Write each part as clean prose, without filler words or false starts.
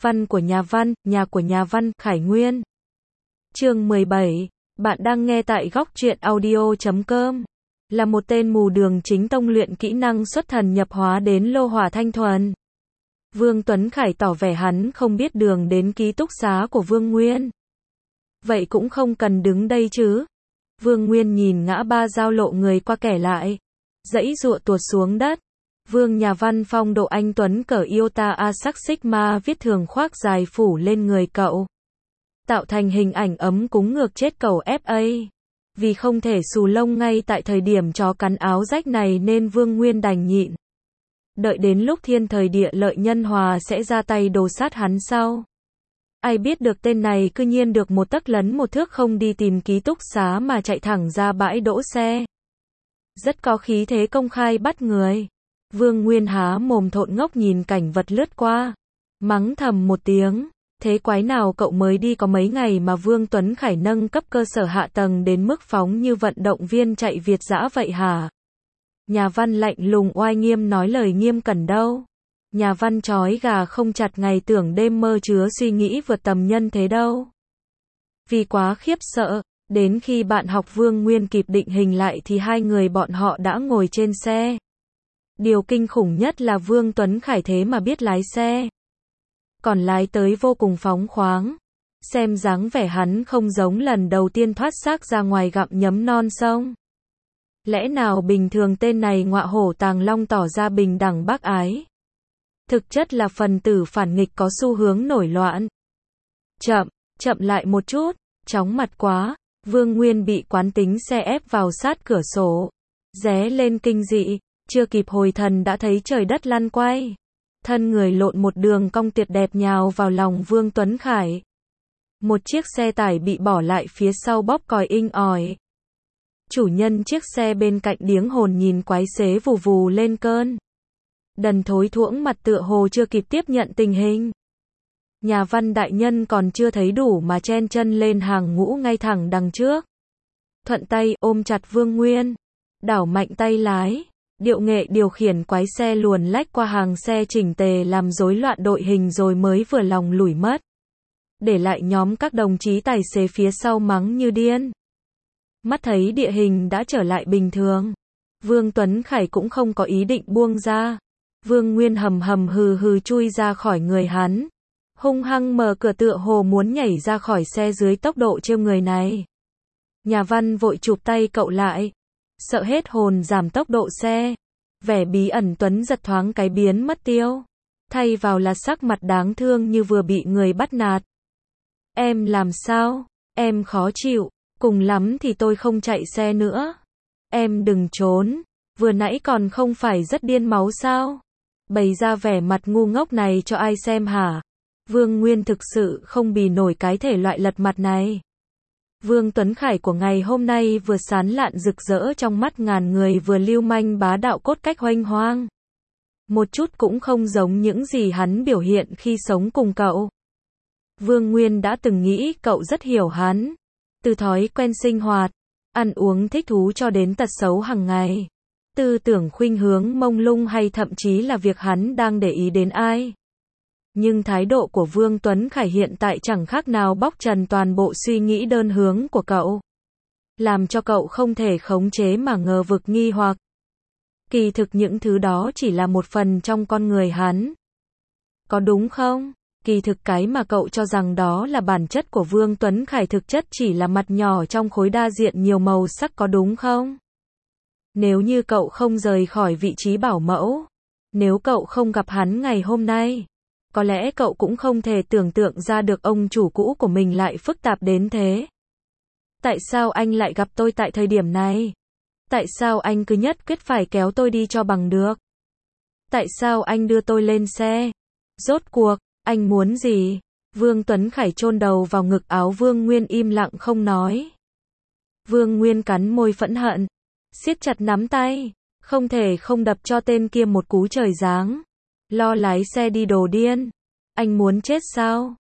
Văn của nhà của nhà văn, Khải Nguyên. Chương 17. Bạn đang nghe tại góc truyện audio.com. Là một tên mù đường chính tông luyện kỹ năng xuất thần nhập hóa đến lô hỏa thanh thuần. Vương Tuấn Khải tỏ vẻ hắn không biết đường đến ký túc xá của Vương Nguyên. Vậy cũng không cần đứng đây chứ. Vương Nguyên nhìn ngã ba giao lộ người qua kẻ lại. Dãy dụa tuột xuống đất. Vương nhà văn phong độ anh Tuấn cởi iota a sắc sigma viết thường khoác dài phủ lên người cậu. Tạo thành hình ảnh ấm cúng ngược chết cầu FA. Vì không thể xù lông ngay tại thời điểm chó cắn áo rách này nên Vương Nguyên đành nhịn. Đợi đến lúc thiên thời địa lợi nhân hòa sẽ ra tay đồ sát hắn sau. Ai biết được tên này cư nhiên được một tấc lấn một thước không đi tìm ký túc xá mà chạy thẳng ra bãi đỗ xe. Rất có khí thế công khai bắt người. Vương Nguyên há mồm thộn ngốc nhìn cảnh vật lướt qua. Mắng thầm một tiếng. Thế quái nào cậu mới đi có mấy ngày mà Vương Tuấn Khải nâng cấp cơ sở hạ tầng đến mức phóng như vận động viên chạy Việt dã vậy hả? Nhà văn lạnh lùng oai nghiêm nói lời nghiêm cẩn đâu. Nhà văn chói gà không chặt ngày tưởng đêm mơ chứa suy nghĩ vượt tầm nhân thế đâu. Vì quá khiếp sợ, đến khi bạn học Vương Nguyên kịp định hình lại thì hai người bọn họ đã ngồi trên xe. Điều kinh khủng nhất là Vương Tuấn Khải thế mà biết lái xe. Còn lái tới vô cùng phóng khoáng. Xem dáng vẻ hắn không giống lần đầu tiên thoát xác ra ngoài gặm nhấm non sông. Lẽ nào bình thường tên này ngọa hổ tàng long tỏ ra bình đẳng bác ái. Thực chất là phần tử phản nghịch có xu hướng nổi loạn. Chậm lại một chút, chóng mặt quá. Vương Nguyên bị quán tính xe ép vào sát cửa sổ. Ré lên kinh dị, chưa kịp hồi thần đã thấy trời đất lăn quay. Thân người lộn một đường cong tuyệt đẹp nhào vào lòng Vương Tuấn Khải. Một chiếc xe tải bị bỏ lại phía sau bóp còi inh ỏi. Chủ nhân chiếc xe bên cạnh điếng hồn nhìn quái xế vù vù lên cơn. Đần thối thuỗng mặt tựa hồ chưa kịp tiếp nhận tình hình. Nhà văn đại nhân còn chưa thấy đủ mà chen chân lên hàng ngũ ngay thẳng đằng trước. Thuận tay ôm chặt Vương Nguyên. Đảo mạnh tay lái. Điệu nghệ điều khiển quái xe luồn lách qua hàng xe chỉnh tề làm rối loạn đội hình rồi mới vừa lòng lủi mất. Để lại nhóm các đồng chí tài xế phía sau mắng như điên. Mắt thấy địa hình đã trở lại bình thường. Vương Tuấn Khải cũng không có ý định buông ra. Vương Nguyên hầm hầm hừ hừ chui ra khỏi người hắn. Hung hăng mở cửa tựa hồ muốn nhảy ra khỏi xe dưới tốc độ trêu người này. Nhà văn vội chụp tay cậu lại. Sợ hết hồn giảm tốc độ xe. Vẻ bí ẩn Tuấn giật thoáng cái biến mất tiêu. Thay vào là sắc mặt đáng thương như vừa bị người bắt nạt. Em làm sao? Em khó chịu. Cùng lắm thì tôi không chạy xe nữa. Em đừng trốn. Vừa nãy còn không phải rất điên máu sao? Bày ra vẻ mặt ngu ngốc này cho ai xem hả? Vương Nguyên thực sự không bì nổi cái thể loại lật mặt này. Vương Tuấn Khải của ngày hôm nay vừa sán lạn rực rỡ trong mắt ngàn người vừa lưu manh bá đạo cốt cách hoành hoang. Một chút cũng không giống những gì hắn biểu hiện khi sống cùng cậu. Vương Nguyên đã từng nghĩ cậu rất hiểu hắn. Từ thói quen sinh hoạt, ăn uống thích thú cho đến tật xấu hàng ngày. Tư tưởng khuynh hướng mông lung hay thậm chí là việc hắn đang để ý đến ai. Nhưng thái độ của Vương Tuấn Khải hiện tại chẳng khác nào bóc trần toàn bộ suy nghĩ đơn hướng của cậu. Làm cho cậu không thể khống chế mà ngờ vực nghi hoặc. Kỳ thực những thứ đó chỉ là một phần trong con người hắn. Có đúng không? Kỳ thực cái mà cậu cho rằng đó là bản chất của Vương Tuấn Khải thực chất chỉ là mặt nhỏ trong khối đa diện nhiều màu sắc có đúng không? Nếu như cậu không rời khỏi vị trí bảo mẫu, nếu cậu không gặp hắn ngày hôm nay, có lẽ cậu cũng không thể tưởng tượng ra được ông chủ cũ của mình lại phức tạp đến thế. Tại sao anh lại gặp tôi tại thời điểm này? Tại sao anh cứ nhất quyết phải kéo tôi đi cho bằng được? Tại sao anh đưa tôi lên xe? Rốt cuộc, anh muốn gì? Vương Tuấn Khải chôn đầu vào ngực áo Vương Nguyên im lặng không nói. Vương Nguyên cắn môi phẫn hận, siết chặt nắm tay, không thể không đập cho tên kia một cú trời giáng. Lo lái xe đi đồ điên. Anh muốn chết sao?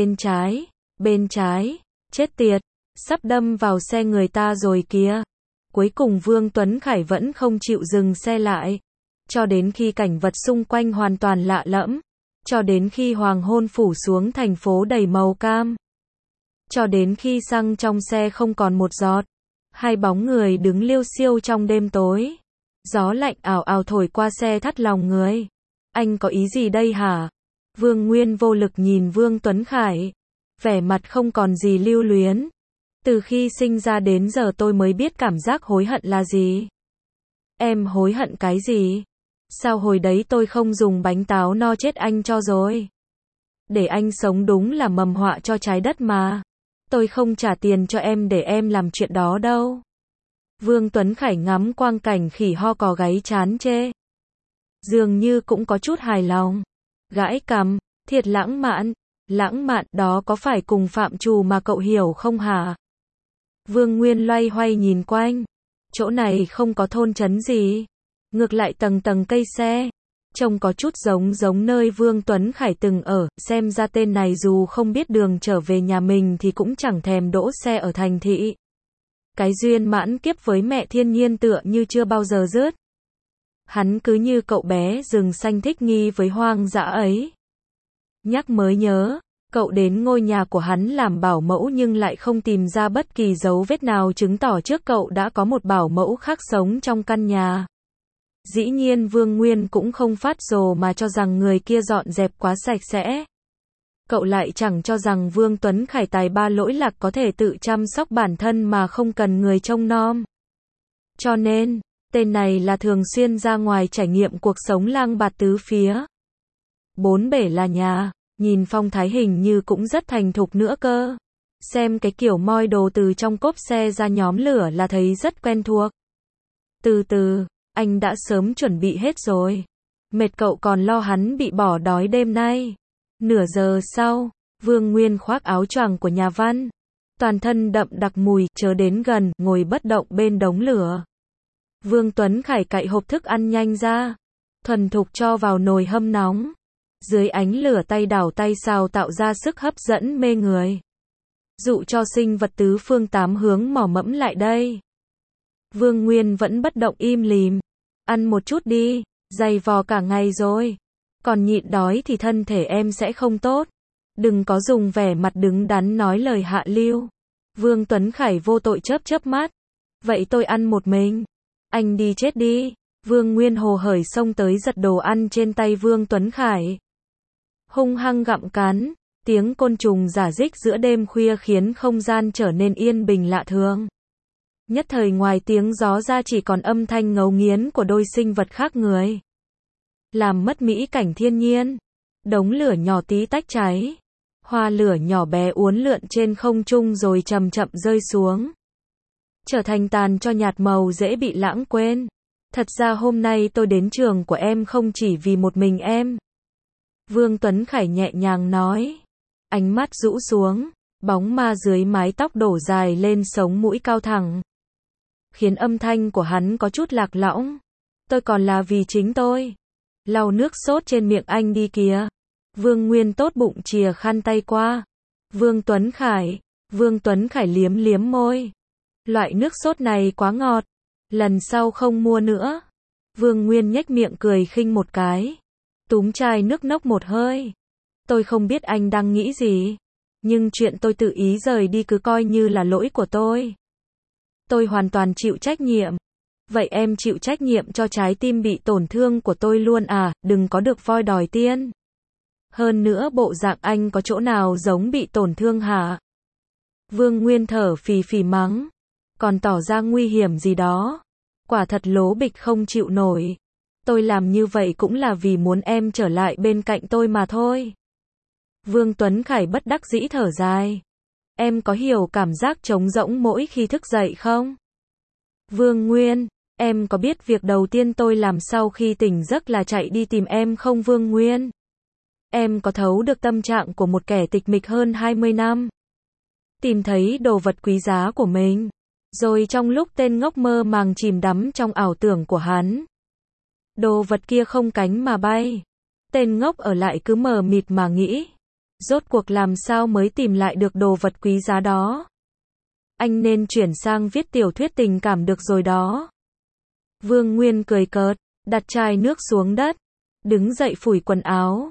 Bên trái, chết tiệt, sắp đâm vào xe người ta rồi kìa. Cuối cùng Vương Tuấn Khải vẫn không chịu dừng xe lại. Cho đến khi cảnh vật xung quanh hoàn toàn lạ lẫm. Cho đến khi hoàng hôn phủ xuống thành phố đầy màu cam. Cho đến khi xăng trong xe không còn một giọt. Hai bóng người đứng liêu xiêu trong đêm tối. Gió lạnh ào ào thổi qua xe thắt lòng người. Anh có ý gì đây hả? Vương Nguyên vô lực nhìn Vương Tuấn Khải. Vẻ mặt không còn gì lưu luyến. Từ khi sinh ra đến giờ tôi mới biết cảm giác hối hận là gì. Em hối hận cái gì? Sao hồi đấy tôi không dùng bánh táo no chết anh cho rồi? Để anh sống đúng là mầm họa cho trái đất mà. Tôi không trả tiền cho em để em làm chuyện đó đâu. Vương Tuấn Khải ngắm quang cảnh khỉ ho cò gáy chán chê. Dường như cũng có chút hài lòng. Gãi cằm, thiệt lãng mạn. Lãng mạn đó có phải cùng phạm trù mà cậu hiểu không hả? Vương Nguyên loay hoay nhìn quanh. Chỗ này không có thôn trấn gì. Ngược lại tầng tầng cây xe. Trông có chút giống nơi Vương Tuấn Khải từng ở. Xem ra tên này dù không biết đường trở về nhà mình thì cũng chẳng thèm đỗ xe ở thành thị. Cái duyên mãn kiếp với mẹ thiên nhiên tựa như chưa bao giờ dứt. Hắn cứ như cậu bé rừng xanh thích nghi với hoang dã ấy. Nhắc mới nhớ, cậu đến ngôi nhà của hắn làm bảo mẫu nhưng lại không tìm ra bất kỳ dấu vết nào chứng tỏ trước cậu đã có một bảo mẫu khác sống trong căn nhà. Dĩ nhiên Vương Nguyên cũng không phát rồ mà cho rằng người kia dọn dẹp quá sạch sẽ. Cậu lại chẳng cho rằng Vương Tuấn Khải tài ba lỗi lạc có thể tự chăm sóc bản thân mà không cần người trông nom. Cho nên, tên này là thường xuyên ra ngoài trải nghiệm cuộc sống lang bạt tứ phía. Bốn bể là nhà, nhìn phong thái hình như cũng rất thành thục nữa cơ. Xem cái kiểu moi đồ từ trong cốp xe ra nhóm lửa là thấy rất quen thuộc. Từ từ, anh đã sớm chuẩn bị hết rồi. Mệt cậu còn lo hắn bị bỏ đói đêm nay. Nửa giờ sau, Vương Nguyên khoác áo choàng của nhà văn. Toàn thân đậm đặc mùi, chớ đến gần, ngồi bất động bên đống lửa. Vương Tuấn Khải cạy hộp thức ăn nhanh ra. Thuần thục cho vào nồi hâm nóng. Dưới ánh lửa tay đảo tay xào tạo ra sức hấp dẫn mê người. Dụ cho sinh vật tứ phương tám hướng mò mẫm lại đây. Vương Nguyên vẫn bất động im lìm. Ăn một chút đi, dày vò cả ngày rồi. Còn nhịn đói thì thân thể em sẽ không tốt. Đừng có dùng vẻ mặt đứng đắn nói lời hạ lưu. Vương Tuấn Khải vô tội chớp mắt. Vậy tôi ăn một mình. Anh đi chết đi. Vương Nguyên hồ hởi xông tới giật đồ ăn trên tay Vương Tuấn Khải. Hung hăng gặm cắn. Tiếng côn trùng rả rích giữa đêm khuya khiến không gian trở nên yên bình lạ thường. Nhất thời ngoài tiếng gió ra chỉ còn âm thanh ngấu nghiến của đôi sinh vật khác người. Làm mất mỹ cảnh thiên nhiên. Đống lửa nhỏ tí tách cháy. Hoa lửa nhỏ bé uốn lượn trên không trung rồi chậm chậm rơi xuống. Trở thành tàn cho nhạt màu dễ bị lãng quên. Thật ra hôm nay tôi đến trường của em không chỉ vì một mình em. Vương Tuấn Khải nhẹ nhàng nói. Ánh mắt rũ xuống. Bóng ma dưới mái tóc đổ dài lên sống mũi cao thẳng. Khiến âm thanh của hắn có chút lạc lõng. Tôi còn là vì chính tôi. Lau nước sốt trên miệng anh đi kìa. Vương Nguyên tốt bụng chìa khăn tay qua. Vương Tuấn Khải liếm liếm môi. Loại nước sốt này quá ngọt. Lần sau không mua nữa. Vương Nguyên nhếch miệng cười khinh một cái. Túm chai nước nốc một hơi. Tôi không biết anh đang nghĩ gì. Nhưng chuyện tôi tự ý rời đi cứ coi như là lỗi của tôi. Tôi hoàn toàn chịu trách nhiệm. Vậy em chịu trách nhiệm cho trái tim bị tổn thương của tôi luôn à, đừng có được voi đòi tiên. Hơn nữa bộ dạng anh có chỗ nào giống bị tổn thương hả? Vương Nguyên thở phì phì mắng. Còn tỏ ra nguy hiểm gì đó. Quả thật lố bịch không chịu nổi. Tôi làm như vậy cũng là vì muốn em trở lại bên cạnh tôi mà thôi. Vương Tuấn Khải bất đắc dĩ thở dài. Em có hiểu cảm giác trống rỗng mỗi khi thức dậy không? Vương Nguyên, em có biết việc đầu tiên tôi làm sau khi tỉnh giấc là chạy đi tìm em không Vương Nguyên? Em có thấu được tâm trạng của một kẻ tịch mịch hơn 20 năm? Tìm thấy đồ vật quý giá của mình. Rồi trong lúc tên ngốc mơ màng chìm đắm trong ảo tưởng của hắn. Đồ vật kia không cánh mà bay. Tên ngốc ở lại cứ mờ mịt mà nghĩ. Rốt cuộc làm sao mới tìm lại được đồ vật quý giá đó? Anh nên chuyển sang viết tiểu thuyết tình cảm được rồi đó. Vương Nguyên cười cợt, đặt chai nước xuống đất. Đứng dậy phủi quần áo.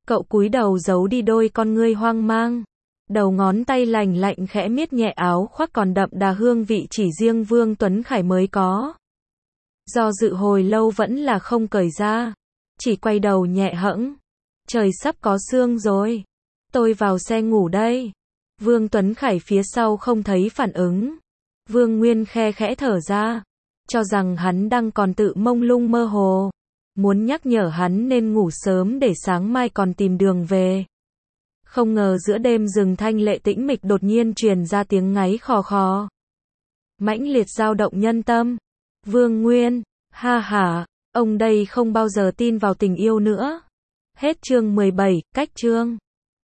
Cậu cúi đầu giấu đi đôi con ngươi hoang mang. Đầu ngón tay lành lạnh khẽ miết nhẹ áo khoác còn đậm đà hương vị chỉ riêng Vương Tuấn Khải mới có. Do dự hồi lâu vẫn là không cởi ra. Chỉ quay đầu nhẹ hẫng. Trời sắp có sương rồi. Tôi vào xe ngủ đây. Vương Tuấn Khải phía sau không thấy phản ứng. Vương Nguyên khe khẽ thở ra. Cho rằng hắn đang còn tự mông lung mơ hồ. Muốn nhắc nhở hắn nên ngủ sớm để sáng mai còn tìm đường về. Không ngờ giữa đêm rừng thanh lệ tĩnh mịch đột nhiên truyền ra tiếng ngáy khò khò. Mãnh liệt dao động nhân tâm. Vương Nguyên, ha hả, ông đây không bao giờ tin vào tình yêu nữa. Hết chương 17, cách chương.